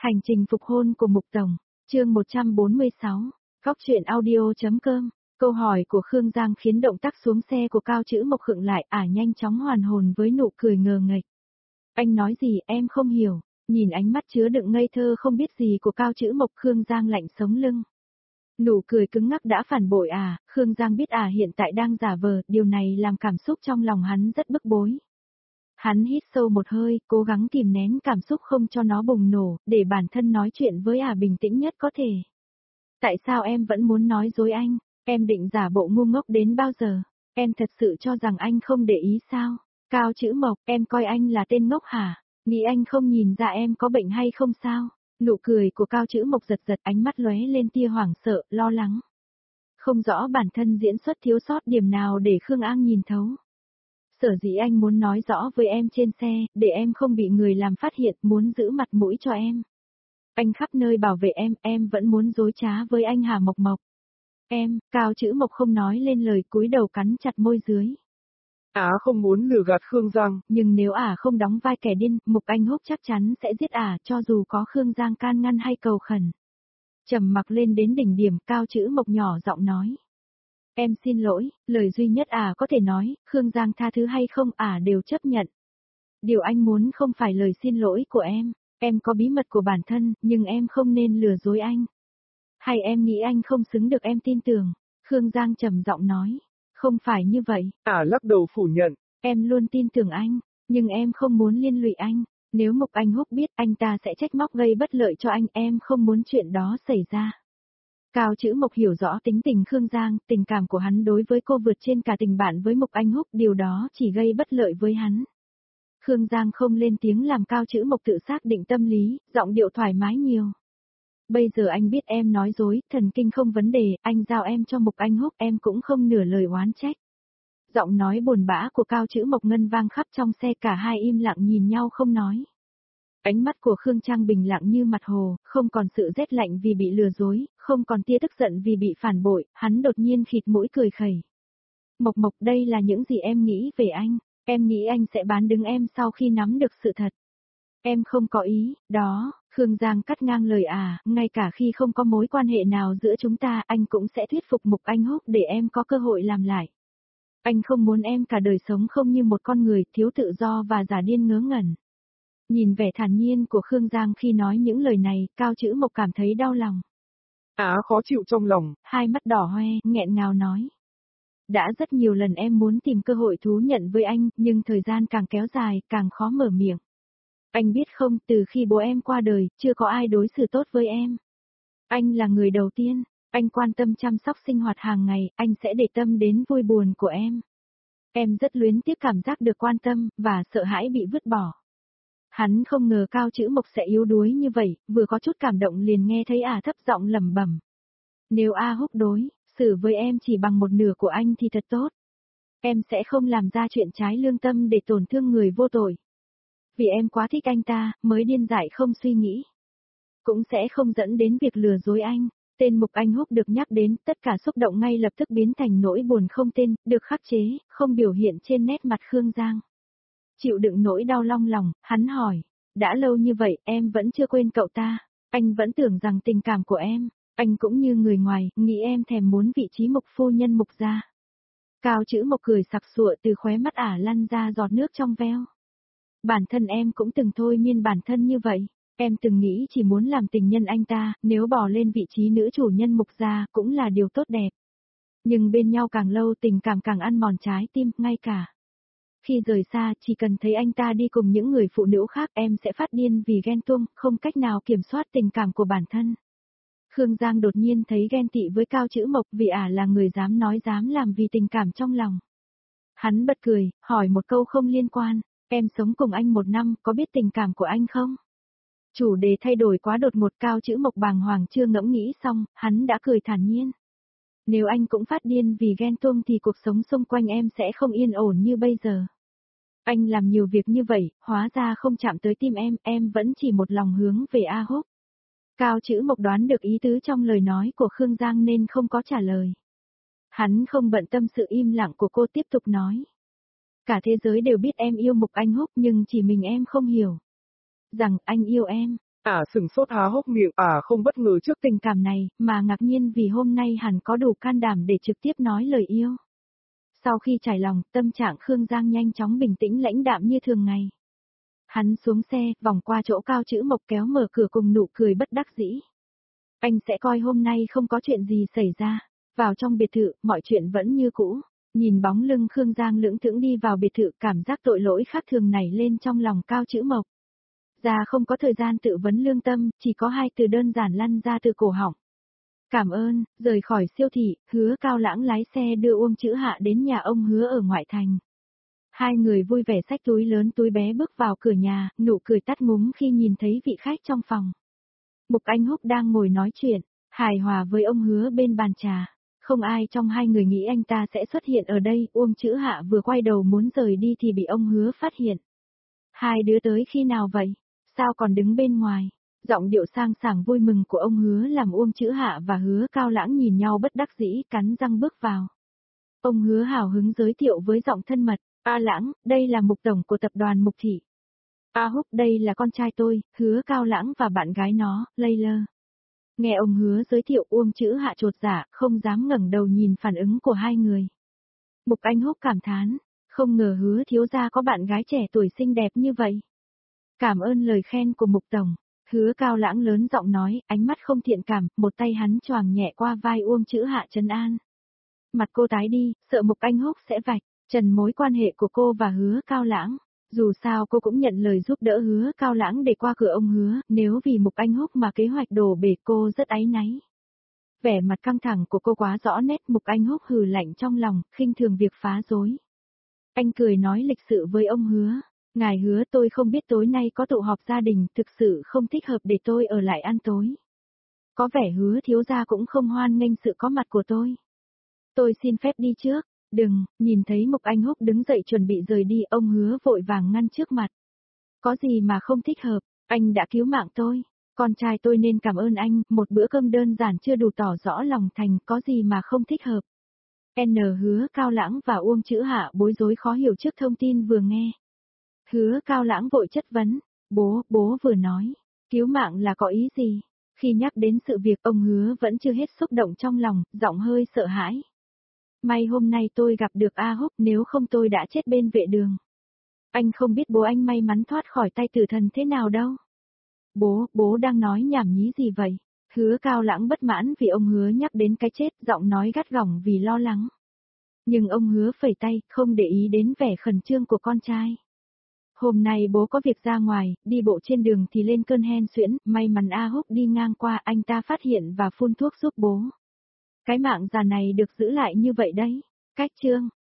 Hành trình phục hôn của Mục Tổng, chương 146, Góc truyện audio.com. Câu hỏi của Khương Giang khiến động tác xuống xe của Cao Chữ Mộc khựng lại, nhanh chóng hoàn hồn với nụ cười ngờ nghệch. Anh nói gì em không hiểu, nhìn ánh mắt chứa đựng ngây thơ không biết gì của Cao Chữ Mộc, Khương Giang lạnh sống lưng. Nụ cười cứng ngắc đã phản bội Khương Giang biết hiện tại đang giả vờ, điều này làm cảm xúc trong lòng hắn rất bức bối. Hắn hít sâu một hơi, cố gắng kìm nén cảm xúc không cho nó bùng nổ, để bản thân nói chuyện với bình tĩnh nhất có thể. Tại sao em vẫn muốn nói dối anh? Em định giả bộ ngu ngốc đến bao giờ? Em thật sự cho rằng anh không để ý sao? Cao Chữ Mộc, em coi anh là tên ngốc hả? Nghĩ anh không nhìn ra em có bệnh hay không sao? Nụ cười của Cao Chữ Mộc giật giật, ánh mắt lóe lên tia hoảng sợ, lo lắng. Không rõ bản thân diễn xuất thiếu sót điểm nào để Khương An nhìn thấu. Sở dĩ anh muốn nói rõ với em trên xe, để em không bị người làm phát hiện, muốn giữ mặt mũi cho em. Anh khắp nơi bảo vệ em vẫn muốn dối trá với anh hả Mộc Mộc? Cao Chữ Mộc không nói lên lời, cúi đầu cắn chặt môi dưới. Không muốn lừa gạt Khương Giang. Nhưng nếu không đóng vai kẻ điên, Mục Anh Húc chắc chắn sẽ giết cho dù có Khương Giang can ngăn hay cầu khẩn. Trầm mặc lên đến đỉnh điểm, Cao Chữ Mộc nhỏ giọng nói. Em xin lỗi, lời duy nhất có thể nói, Khương Giang tha thứ hay không đều chấp nhận. Điều anh muốn không phải lời xin lỗi của em có bí mật của bản thân, nhưng em không nên lừa dối anh. Hay em nghĩ anh không xứng được em tin tưởng? Khương Giang trầm giọng nói. Không phải như vậy. Lắc đầu phủ nhận. Em luôn tin tưởng anh, nhưng em không muốn liên lụy anh. Nếu Mục Anh Húc biết, anh ta sẽ trách móc gây bất lợi cho anh, em không muốn chuyện đó xảy ra. Cao Chữ Mộc hiểu rõ tính tình Khương Giang, tình cảm của hắn đối với cô vượt trên cả tình bạn với Mục Anh Húc, điều đó chỉ gây bất lợi với hắn. Khương Giang không lên tiếng làm Cao Chữ Mộc tự xác định tâm lý, giọng điệu thoải mái nhiều. Bây giờ anh biết em nói dối, thần kinh không vấn đề, anh giao em cho Mục Anh Húc, em cũng không nửa lời oán trách. Giọng nói buồn bã của Cao Chữ Mộc ngân vang khắp trong xe, cả hai im lặng nhìn nhau không nói. Ánh mắt của Khương Trang bình lặng như mặt hồ, không còn sự rét lạnh vì bị lừa dối, không còn tia tức giận vì bị phản bội, hắn đột nhiên khịt mũi cười khẩy. Mộc Mộc, đây là những gì em nghĩ về anh, em nghĩ anh sẽ bán đứng em sau khi nắm được sự thật. Em không có ý, đó, Khương Giang cắt ngang lời ngay cả khi không có mối quan hệ nào giữa chúng ta, anh cũng sẽ thuyết phục Mục Anh Húc để em có cơ hội làm lại. Anh không muốn em cả đời sống không như một con người, thiếu tự do và giả điên ngớ ngẩn. Nhìn vẻ thản nhiên của Khương Giang khi nói những lời này, Cao Chữ Mộc cảm thấy đau lòng. Khó chịu trong lòng. Hai mắt đỏ hoe, nghẹn ngào nói. Đã rất nhiều lần em muốn tìm cơ hội thú nhận với anh, nhưng thời gian càng kéo dài, càng khó mở miệng. Anh biết không, từ khi bố em qua đời, chưa có ai đối xử tốt với em. Anh là người đầu tiên, anh quan tâm chăm sóc sinh hoạt hàng ngày, anh sẽ để tâm đến vui buồn của em. Em rất luyến tiếc cảm giác được quan tâm, và sợ hãi bị vứt bỏ. Hắn không ngờ Cao Chữ Mộc sẽ yếu đuối như vậy, vừa có chút cảm động liền nghe thấy thấp giọng lẩm bẩm. Nếu Húc đối xử với em chỉ bằng một nửa của anh thì thật tốt. Em sẽ không làm ra chuyện trái lương tâm để tổn thương người vô tội. Vì em quá thích anh ta, mới điên dại không suy nghĩ. Cũng sẽ không dẫn đến việc lừa dối anh. Tên Mục Anh Húc được nhắc đến, tất cả xúc động ngay lập tức biến thành nỗi buồn không tên, được khắc chế, không biểu hiện trên nét mặt Khương Giang. Chịu đựng nỗi đau long lòng, hắn hỏi, đã lâu như vậy em vẫn chưa quên cậu ta, anh vẫn tưởng rằng tình cảm của em, anh cũng như người ngoài, nghĩ em thèm muốn vị trí Mục phu nhân Mục gia. Cao Chữ Mộc cười sặc sụa, từ khóe mắt lăn ra giọt nước trong veo. Bản thân em cũng từng thôi miên bản thân như vậy, em từng nghĩ chỉ muốn làm tình nhân anh ta, nếu bỏ lên vị trí nữ chủ nhân Mục gia cũng là điều tốt đẹp. Nhưng bên nhau càng lâu tình cảm càng ăn mòn trái tim, ngay cả khi rời xa, chỉ cần thấy anh ta đi cùng những người phụ nữ khác em sẽ phát điên vì ghen tuông, không cách nào kiểm soát tình cảm của bản thân. Khương Giang đột nhiên thấy ghen tị với Cao Chữ Mộc vì là người dám nói dám làm vì tình cảm trong lòng. Hắn bật cười, hỏi một câu không liên quan, em sống cùng anh 1 năm, có biết tình cảm của anh không? Chủ đề thay đổi quá đột ngột, Cao Chữ Mộc bàng hoàng chưa ngẫm nghĩ xong, hắn đã cười thản nhiên. Nếu anh cũng phát điên vì ghen tuông thì cuộc sống xung quanh em sẽ không yên ổn như bây giờ. Anh làm nhiều việc như vậy, hóa ra không chạm tới tim em vẫn chỉ một lòng hướng về Húc. Cao Chữ Mộc đoán được ý tứ trong lời nói của Khương Giang nên không có trả lời. Hắn không bận tâm sự im lặng của cô, tiếp tục nói. Cả thế giới đều biết em yêu Mục Anh Húc, nhưng chỉ mình em không hiểu rằng anh yêu em. Sừng sốt há hốc miệng, không bất ngờ trước tình cảm này, mà ngạc nhiên vì hôm nay hắn có đủ can đảm để trực tiếp nói lời yêu. Sau khi trải lòng, tâm trạng Khương Giang nhanh chóng bình tĩnh lãnh đạm như thường ngày. Hắn xuống xe, vòng qua chỗ cao chữ Mộc kéo mở cửa cùng nụ cười bất đắc dĩ. Anh sẽ coi hôm nay không có chuyện gì xảy ra. Vào trong biệt thự, mọi chuyện vẫn như cũ. Nhìn bóng lưng Khương Giang lững thững đi vào biệt thự, cảm giác tội lỗi khác thường nảy lên trong lòng cao chữ Mộc. Ra không có thời gian tự vấn lương tâm, chỉ có hai từ đơn giản lăn ra từ cổ họng. Cảm ơn, rời khỏi siêu thị, Hứa Cao Lãng lái xe đưa Uông Chữ Hạ đến nhà ông Hứa ở ngoại thành. Hai người vui vẻ xách túi lớn túi bé bước vào cửa nhà, nụ cười tắt ngúm khi nhìn thấy vị khách trong phòng. Mục Anh Húc đang ngồi nói chuyện, hài hòa với ông Hứa bên bàn trà. Không ai trong hai người nghĩ anh ta sẽ xuất hiện ở đây, Uông Chữ Hạ vừa quay đầu muốn rời đi thì bị ông Hứa phát hiện. Hai đứa tới khi nào vậy? Sao còn đứng bên ngoài? Giọng điệu sang sảng vui mừng của ông Hứa làm Uông Chữ Hạ và Hứa Cao Lãng nhìn nhau bất đắc dĩ, cắn răng bước vào. Ông Hứa hào hứng giới thiệu với giọng thân mật, Lãng, đây là Mục tổng của tập đoàn Mục Thị. Húc, đây là con trai tôi, Hứa Cao Lãng và bạn gái nó, Layla. Nghe ông Hứa giới thiệu, Uông Chữ Hạ chột dạ, không dám ngẩng đầu nhìn phản ứng của hai người. Mục Anh Húc cảm thán, không ngờ Hứa thiếu gia có bạn gái trẻ tuổi xinh đẹp như vậy. Cảm ơn lời khen của Mục tổng. Hứa Cao Lãng lớn giọng nói, ánh mắt không thiện cảm, một tay hắn choàng nhẹ qua vai Uông Chữ Hạ trấn an. Mặt cô tái đi, sợ Mục Anh Húc sẽ vạch trần mối quan hệ của cô và Hứa Cao Lãng. Dù sao cô cũng nhận lời giúp đỡ Hứa Cao Lãng để qua cửa ông Hứa, nếu vì Mục Anh Húc mà kế hoạch đổ bể cô rất áy náy. Vẻ mặt căng thẳng của cô quá rõ nét, Mục Anh Húc hừ lạnh trong lòng, khinh thường việc phá rối. Anh cười nói lịch sự với ông Hứa. Ngài Hứa, tôi không biết tối nay có tụ họp gia đình, thực sự không thích hợp để tôi ở lại ăn tối. Có vẻ Hứa thiếu gia cũng không hoan nghênh sự có mặt của tôi. Tôi xin phép đi trước. Đừng, nhìn thấy Mục Anh Húc đứng dậy chuẩn bị rời đi, ông Hứa vội vàng ngăn trước mặt. Có gì mà không thích hợp, anh đã cứu mạng tôi. Con trai tôi nên cảm ơn anh, một bữa cơm đơn giản chưa đủ tỏ rõ lòng thành, có gì mà không thích hợp. Hứa Cao Lãng và Uông Chữ Hạ bối rối khó hiểu trước thông tin vừa nghe. Hứa Cao Lãng vội chất vấn, bố vừa nói, cứu mạng là có ý gì? Khi nhắc đến sự việc ông Hứa vẫn chưa hết xúc động trong lòng, giọng hơi sợ hãi. May hôm nay tôi gặp được Húc, nếu không tôi đã chết bên vệ đường. Anh không biết bố anh may mắn thoát khỏi tay tử thần thế nào đâu. Bố đang nói nhảm nhí gì vậy? Hứa Cao Lãng bất mãn vì ông Hứa nhắc đến cái chết, giọng nói gắt gỏng vì lo lắng. Nhưng ông Hứa phẩy tay, không để ý đến vẻ khẩn trương của con trai. Hôm nay bố có việc ra ngoài, đi bộ trên đường thì lên cơn hen suyễn, may mắn Húc đi ngang qua, anh ta phát hiện và phun thuốc giúp bố. Cái mạng già này được giữ lại như vậy đấy. Cách chương